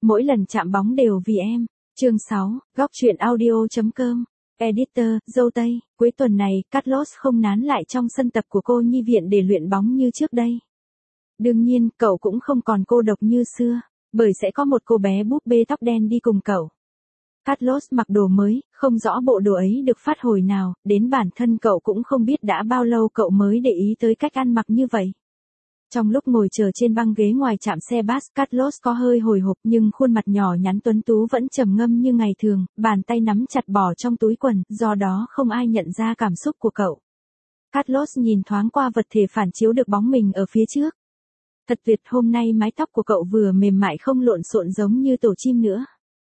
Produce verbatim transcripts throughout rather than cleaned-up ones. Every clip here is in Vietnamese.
mỗi lần chạm bóng đều vì em. Chương sáu, góc truyện audio.com. Editor, dâu tây, cuối tuần này, Carlos không nán lại trong sân tập của cô nhi viện để luyện bóng như trước đây. Đương nhiên, cậu cũng không còn cô độc như xưa, bởi sẽ có một cô bé búp bê tóc đen đi cùng cậu. Carlos mặc đồ mới, không rõ bộ đồ ấy được phát hồi nào, đến bản thân cậu cũng không biết đã bao lâu cậu mới để ý tới cách ăn mặc như vậy. Trong lúc ngồi chờ trên băng ghế ngoài trạm xe bus, Carlos có hơi hồi hộp nhưng khuôn mặt nhỏ nhắn tuấn tú vẫn trầm ngâm như ngày thường, bàn tay nắm chặt bỏ trong túi quần, do đó không ai nhận ra cảm xúc của cậu. Carlos nhìn thoáng qua vật thể phản chiếu được bóng mình ở phía trước. Thật tuyệt, hôm nay mái tóc của cậu vừa mềm mại không lộn xộn giống như tổ chim nữa.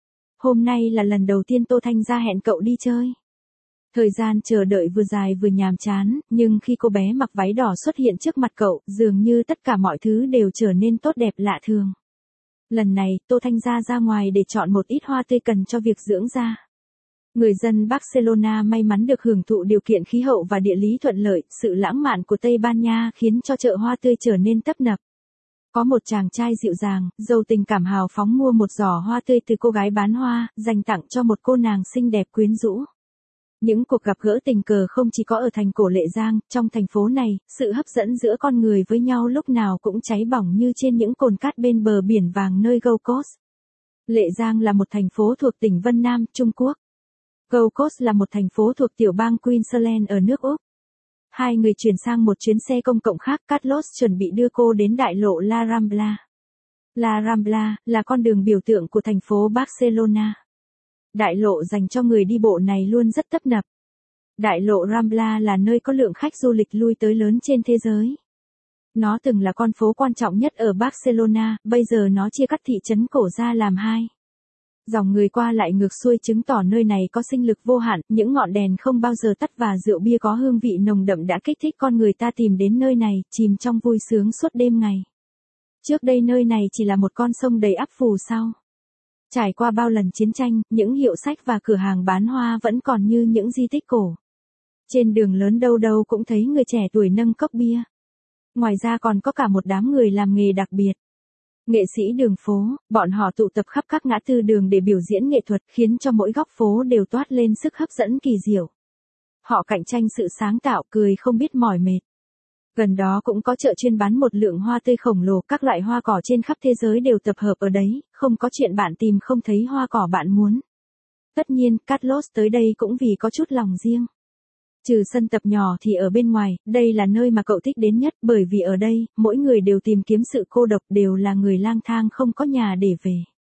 Hôm nay là lần đầu tiên Tô Thanh Gia hẹn cậu đi chơi. Thời gian chờ đợi vừa dài vừa nhàm chán, nhưng khi cô bé mặc váy đỏ xuất hiện trước mặt cậu, dường như tất cả mọi thứ đều trở nên tốt đẹp lạ thường. Lần này, Tô Thanh Gia ra ngoài để chọn một ít hoa tươi cần cho việc dưỡng da. Người dân Barcelona may mắn được hưởng thụ điều kiện khí hậu và địa lý thuận lợi, sự lãng mạn của Tây Ban Nha khiến cho chợ hoa tươi trở nên tấp nập. Có một chàng trai dịu dàng, giàu tình cảm hào phóng mua một giỏ hoa tươi từ cô gái bán hoa, dành tặng cho một cô nàng xinh đẹp quyến rũ. Những cuộc gặp gỡ tình cờ không chỉ có ở thành cổ Lệ Giang, trong thành phố này, sự hấp dẫn giữa con người với nhau lúc nào cũng cháy bỏng như trên những cồn cát bên bờ biển vàng nơi Gold Coast. Lệ Giang là một thành phố thuộc tỉnh Vân Nam, Trung Quốc. Gold Coast là một thành phố thuộc tiểu bang Queensland ở nước Úc. Hai người chuyển sang một chuyến xe công cộng khác, Carlos chuẩn bị đưa cô đến đại lộ La Rambla. La Rambla là con đường biểu tượng của thành phố Barcelona. Đại lộ dành cho người đi bộ này luôn rất tấp nập. Đại lộ Rambla là nơi có lượng khách du lịch lui tới lớn trên thế giới. Nó từng là con phố quan trọng nhất ở Barcelona, bây giờ nó chia cắt thị trấn cổ ra làm hai. Dòng người qua lại ngược xuôi chứng tỏ nơi này có sinh lực vô hạn, những ngọn đèn không bao giờ tắt và rượu bia có hương vị nồng đậm đã kích thích con người ta tìm đến nơi này, chìm trong vui sướng suốt đêm ngày. Trước đây nơi này chỉ là một con sông đầy ắp phù sa. Trải qua bao lần chiến tranh, những hiệu sách và cửa hàng bán hoa vẫn còn như những di tích cổ. Trên đường lớn đâu đâu cũng thấy người trẻ tuổi nâng cốc bia. Ngoài ra còn có cả một đám người làm nghề đặc biệt. Nghệ sĩ đường phố, bọn họ tụ tập khắp các ngã tư đường để biểu diễn nghệ thuật, khiến cho mỗi góc phố đều toát lên sức hấp dẫn kỳ diệu. Họ cạnh tranh sự sáng tạo, cười không biết mỏi mệt. Gần đó cũng có chợ chuyên bán một lượng hoa tươi khổng lồ, các loại hoa cỏ trên khắp thế giới đều tập hợp ở đấy, không có chuyện bạn tìm không thấy hoa cỏ bạn muốn. Tất nhiên, Carlos tới đây cũng vì có chút lòng riêng. Trừ sân tập nhỏ thì ở bên ngoài, đây là nơi mà cậu thích đến nhất, bởi vì ở đây, mỗi người đều tìm kiếm sự cô độc, đều là người lang thang không có nhà để về.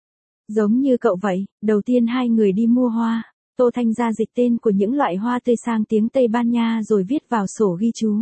Giống như cậu vậy, đầu tiên hai người đi mua hoa, Tô Thanh Gia dịch tên của những loại hoa tươi sang tiếng Tây Ban Nha rồi viết vào sổ ghi chú.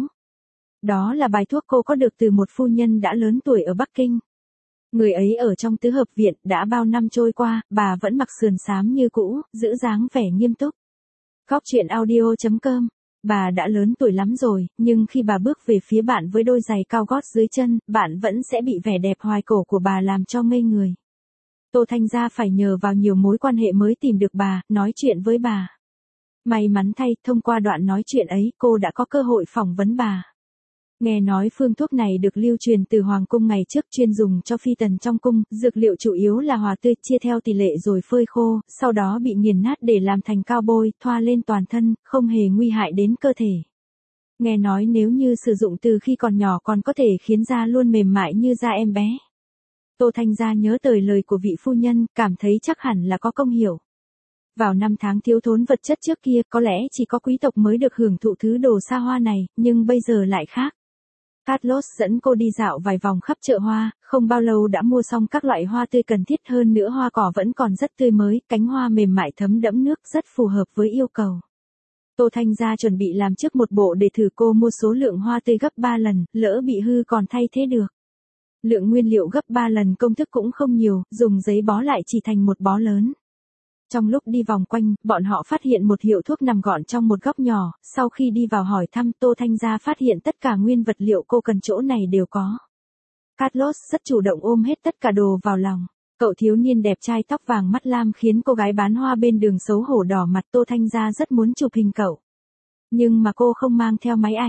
Đó là bài thuốc cô có được từ một phu nhân đã lớn tuổi ở Bắc Kinh. Người ấy ở trong tứ hợp viện, đã bao năm trôi qua, bà vẫn mặc sườn xám như cũ, giữ dáng vẻ nghiêm túc. Góc truyện audio.com. Bà đã lớn tuổi lắm rồi, nhưng khi bà bước về phía bạn với đôi giày cao gót dưới chân, bạn vẫn sẽ bị vẻ đẹp hoài cổ của bà làm cho ngây người. Tô Thanh Gia phải nhờ vào nhiều mối quan hệ mới tìm được bà, nói chuyện với bà. May mắn thay, thông qua đoạn nói chuyện ấy, cô đã có cơ hội phỏng vấn bà. Nghe nói phương thuốc này được lưu truyền từ Hoàng cung ngày trước, chuyên dùng cho phi tần trong cung, dược liệu chủ yếu là hoa tươi, chia theo tỷ lệ rồi phơi khô, sau đó bị nghiền nát để làm thành cao bôi, thoa lên toàn thân, không hề nguy hại đến cơ thể. Nghe nói nếu như sử dụng từ khi còn nhỏ còn có thể khiến da luôn mềm mại như da em bé. Tô Thanh Gia nhớ tới lời của vị phu nhân, cảm thấy chắc hẳn là có công hiệu. Vào năm tháng thiếu thốn vật chất trước kia, có lẽ chỉ có quý tộc mới được hưởng thụ thứ đồ xa hoa này, nhưng bây giờ lại khác. Carlos dẫn cô đi dạo vài vòng khắp chợ hoa, không bao lâu đã mua xong các loại hoa tươi cần thiết, hơn nữa hoa cỏ vẫn còn rất tươi mới, cánh hoa mềm mại thấm đẫm nước, rất phù hợp với yêu cầu. Tô Thanh Gia chuẩn bị làm trước một bộ để thử, cô mua số lượng hoa tươi gấp ba lần, lỡ bị hư còn thay thế được. Lượng nguyên liệu gấp ba lần, công thức cũng không nhiều, dùng giấy bó lại chỉ thành một bó lớn. Trong lúc đi vòng quanh, bọn họ phát hiện một hiệu thuốc nằm gọn trong một góc nhỏ, sau khi đi vào hỏi thăm, Tô Thanh Gia phát hiện tất cả nguyên vật liệu cô cần chỗ này đều có. Carlos rất chủ động ôm hết tất cả đồ vào lòng. Cậu thiếu niên đẹp trai tóc vàng mắt lam khiến cô gái bán hoa bên đường xấu hổ đỏ mặt. Tô Thanh Gia rất muốn chụp hình cậu. Nhưng mà cô không mang theo máy ảnh.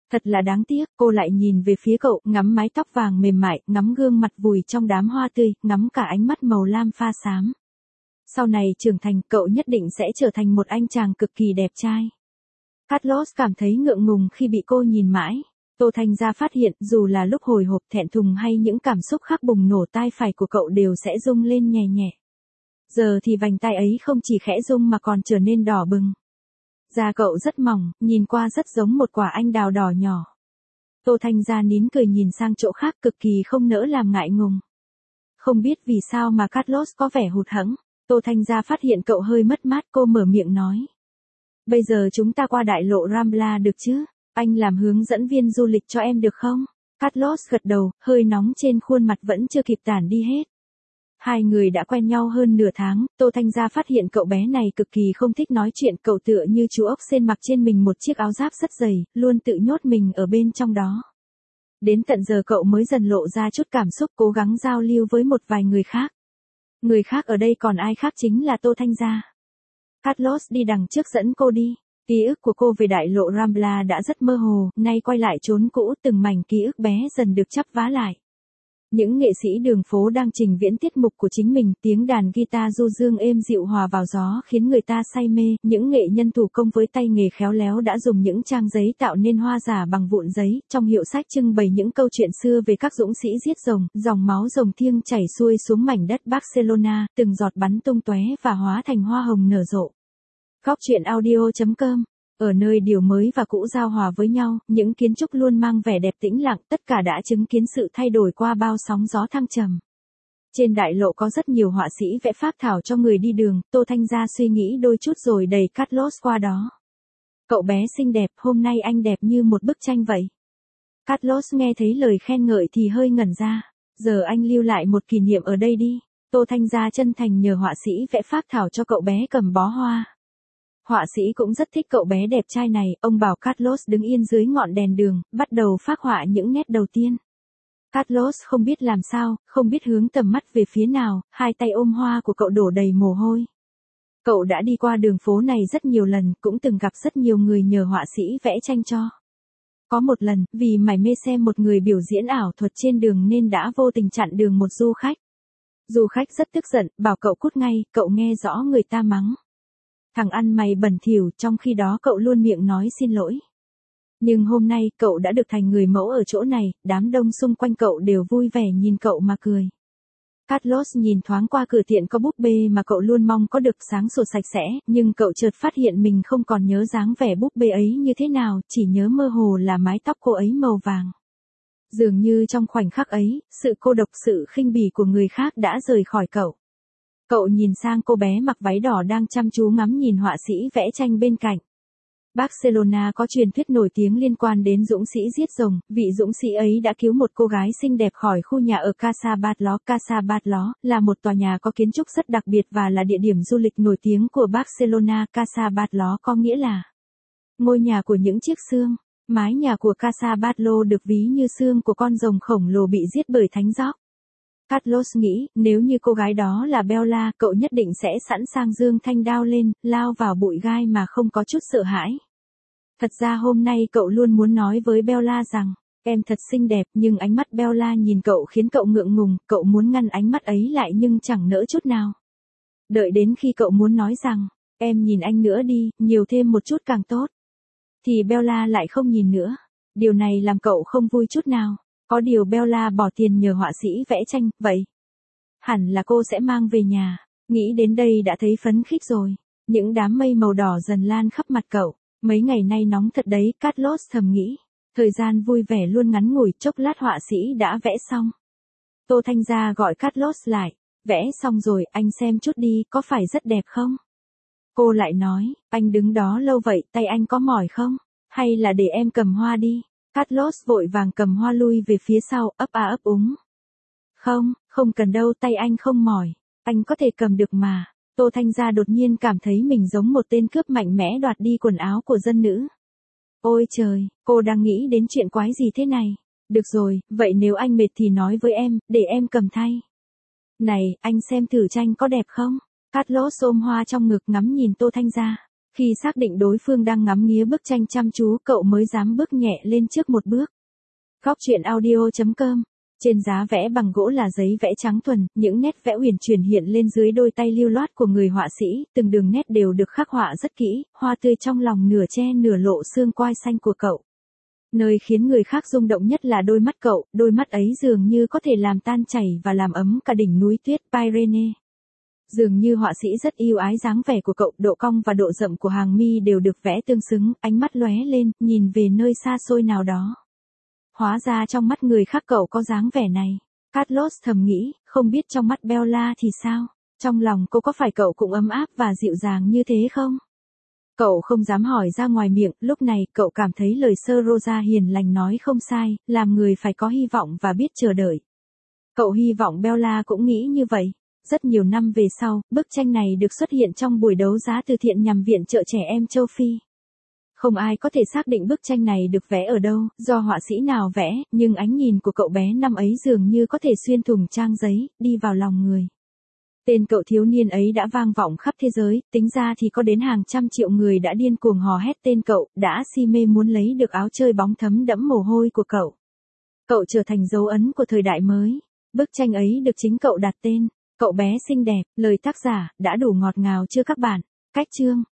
Thật là đáng tiếc, cô lại nhìn về phía cậu, ngắm mái tóc vàng mềm mại, ngắm gương mặt vùi trong đám hoa tươi, ngắm cả ánh mắt màu lam pha xám. Sau này trưởng thành, cậu nhất định sẽ trở thành một anh chàng cực kỳ đẹp trai. Carlos cảm thấy ngượng ngùng khi bị cô nhìn mãi. Tô Thanh Gia phát hiện, dù là lúc hồi hộp, thẹn thùng hay những cảm xúc khác bùng nổ, tai phải của cậu đều sẽ rung lên nhẹ nhẹ. Giờ thì vành tai ấy không chỉ khẽ rung mà còn trở nên đỏ bừng. Da cậu rất mỏng, nhìn qua rất giống một quả anh đào đỏ nhỏ. Tô Thanh Gia nín cười nhìn sang chỗ khác, cực kỳ không nỡ làm ngại ngùng. Không biết vì sao mà Carlos có vẻ hụt hẫng. Tô Thanh Gia phát hiện cậu hơi mất mát, cô mở miệng nói. Bây giờ chúng ta qua đại lộ Rambla được chứ? Anh làm hướng dẫn viên du lịch cho em được không? Carlos gật đầu, hơi nóng trên khuôn mặt vẫn chưa kịp tản đi hết. Hai người đã quen nhau hơn nửa tháng, Tô Thanh Gia phát hiện cậu bé này cực kỳ không thích nói chuyện, cậu tựa như chú ốc sên mặc trên mình một chiếc áo giáp rất dày, luôn tự nhốt mình ở bên trong đó. Đến tận giờ cậu mới dần lộ ra chút cảm xúc, cố gắng giao lưu với một vài người khác. Người khác ở đây còn ai khác chính là Tô Thanh Gia. Carlos đi đằng trước dẫn cô đi. Ký ức của cô về đại lộ Rambla đã rất mơ hồ, nay quay lại chốn cũ, từng mảnh ký ức bé dần được chắp vá lại. Những nghệ sĩ đường phố đang trình diễn tiết mục của chính mình, tiếng đàn guitar du dương êm dịu hòa vào gió khiến người ta say mê, những nghệ nhân thủ công với tay nghề khéo léo đã dùng những trang giấy tạo nên hoa giả bằng vụn giấy, trong hiệu sách trưng bày những câu chuyện xưa về các dũng sĩ giết rồng, dòng máu rồng thiêng chảy xuôi xuống mảnh đất Barcelona, từng giọt bắn tung tóe và hóa thành hoa hồng nở rộ. Góc truyện audio chấm com. Ở nơi điều mới và cũ giao hòa với nhau, những kiến trúc luôn mang vẻ đẹp tĩnh lặng, tất cả đã chứng kiến sự thay đổi qua bao sóng gió thăng trầm. Trên đại lộ có rất nhiều họa sĩ vẽ phác thảo cho người đi đường, Tô Thanh Gia suy nghĩ đôi chút rồi đẩy Carlos qua đó. Cậu bé xinh đẹp, hôm nay anh đẹp như một bức tranh vậy. Carlos nghe thấy lời khen ngợi thì hơi ngẩn ra, giờ anh lưu lại một kỷ niệm ở đây đi. Tô Thanh Gia chân thành nhờ họa sĩ vẽ phác thảo cho cậu bé cầm bó hoa. Họa sĩ cũng rất thích cậu bé đẹp trai này, ông bảo Carlos đứng yên dưới ngọn đèn đường, bắt đầu phác họa những nét đầu tiên. Carlos không biết làm sao, không biết hướng tầm mắt về phía nào, hai tay ôm hoa của cậu đổ đầy mồ hôi. Cậu đã đi qua đường phố này rất nhiều lần, cũng từng gặp rất nhiều người nhờ họa sĩ vẽ tranh cho. Có một lần, vì mải mê xem một người biểu diễn ảo thuật trên đường nên đã vô tình chặn đường một du khách. Du khách rất tức giận, bảo cậu cút ngay, cậu nghe rõ người ta mắng. Thằng ăn mày bẩn thỉu, trong khi đó cậu luôn miệng nói xin lỗi. Nhưng hôm nay, cậu đã được thành người mẫu ở chỗ này, đám đông xung quanh cậu đều vui vẻ nhìn cậu mà cười. Carlos nhìn thoáng qua cửa tiện có búp bê mà cậu luôn mong có được, sáng sủa sạch sẽ, nhưng cậu chợt phát hiện mình không còn nhớ dáng vẻ búp bê ấy như thế nào, chỉ nhớ mơ hồ là mái tóc cô ấy màu vàng. Dường như trong khoảnh khắc ấy, sự cô độc, sự khinh bỉ của người khác đã rời khỏi cậu. Cậu nhìn sang cô bé mặc váy đỏ đang chăm chú ngắm nhìn họa sĩ vẽ tranh bên cạnh. Barcelona có truyền thuyết nổi tiếng liên quan đến dũng sĩ giết rồng, vị dũng sĩ ấy đã cứu một cô gái xinh đẹp khỏi khu nhà ở Casa Batlló. Casa Batlló là một tòa nhà có kiến trúc rất đặc biệt và là địa điểm du lịch nổi tiếng của Barcelona. Casa Batlló có nghĩa là ngôi nhà của những chiếc xương. Mái nhà của Casa Batlló được ví như xương của con rồng khổng lồ bị giết bởi thánh gióc. Carlos nghĩ, nếu như cô gái đó là Bella, cậu nhất định sẽ sẵn sàng giương thanh đao lên, lao vào bụi gai mà không có chút sợ hãi. Thật ra hôm nay cậu luôn muốn nói với Bella rằng, em thật xinh đẹp, nhưng ánh mắt Bella nhìn cậu khiến cậu ngượng ngùng, cậu muốn ngăn ánh mắt ấy lại nhưng chẳng nỡ chút nào. Đợi đến khi cậu muốn nói rằng, em nhìn anh nữa đi, nhiều thêm một chút càng tốt. Thì Bella lại không nhìn nữa. Điều này làm cậu không vui chút nào. Có điều Bella bỏ tiền nhờ họa sĩ vẽ tranh, vậy hẳn là cô sẽ mang về nhà. Nghĩ đến đây đã thấy phấn khích rồi. Những đám mây màu đỏ dần lan khắp mặt cậu. Mấy ngày nay nóng thật đấy, Carlos thầm nghĩ. Thời gian vui vẻ luôn ngắn ngủi, chốc lát họa sĩ đã vẽ xong. Tô Thanh Gia gọi Carlos lại. Vẽ xong rồi, anh xem chút đi, có phải rất đẹp không? Cô lại nói, anh đứng đó lâu vậy, tay anh có mỏi không? Hay là để em cầm hoa đi? Carlos vội vàng cầm hoa lui về phía sau, ấp a ấp úng. Không, không cần đâu, tay anh không mỏi. Anh có thể cầm được mà. Tô Thanh Gia đột nhiên cảm thấy mình giống một tên cướp mạnh mẽ đoạt đi quần áo của dân nữ. Ôi trời, cô đang nghĩ đến chuyện quái gì thế này? Được rồi, vậy nếu anh mệt thì nói với em, để em cầm thay. Này, anh xem thử tranh có đẹp không? Carlos ôm hoa trong ngực ngắm nhìn Tô Thanh Gia. Khi xác định đối phương đang ngắm nghía bức tranh chăm chú, cậu mới dám bước nhẹ lên trước một bước. Góc truyện audio chấm com. Trên giá vẽ bằng gỗ là giấy vẽ trắng thuần, những nét vẽ uyển chuyển hiện lên dưới đôi tay lưu loát của người họa sĩ, từng đường nét đều được khắc họa rất kỹ, hoa tươi trong lòng nửa che nửa lộ xương quai xanh của cậu. Nơi khiến người khác rung động nhất là đôi mắt cậu, đôi mắt ấy dường như có thể làm tan chảy và làm ấm cả đỉnh núi tuyết Pyrenees. Dường như họa sĩ rất yêu ái dáng vẻ của cậu, độ cong và độ rậm của hàng mi đều được vẽ tương xứng, ánh mắt lóe lên, nhìn về nơi xa xôi nào đó. Hóa ra trong mắt người khác cậu có dáng vẻ này. Carlos thầm nghĩ, không biết trong mắt Bella thì sao? Trong lòng cô có phải cậu cũng ấm áp và dịu dàng như thế không? Cậu không dám hỏi ra ngoài miệng, lúc này cậu cảm thấy lời Sơ Rosa hiền lành nói không sai, làm người phải có hy vọng và biết chờ đợi. Cậu hy vọng Bella cũng nghĩ như vậy. Rất nhiều năm về sau, bức tranh này được xuất hiện trong buổi đấu giá từ thiện nhằm viện trợ trẻ em châu Phi. Không ai có thể xác định bức tranh này được vẽ ở đâu, do họa sĩ nào vẽ, nhưng ánh nhìn của cậu bé năm ấy dường như có thể xuyên thủng trang giấy, đi vào lòng người. Tên cậu thiếu niên ấy đã vang vọng khắp thế giới, tính ra thì có đến hàng trăm triệu người đã điên cuồng hò hét tên cậu, đã si mê muốn lấy được áo chơi bóng thấm đẫm mồ hôi của cậu. Cậu trở thành dấu ấn của thời đại mới. Bức tranh ấy được chính cậu đặt tên. Cậu bé xinh đẹp, lời tác giả, đã đủ ngọt ngào chưa các bạn? Cách chương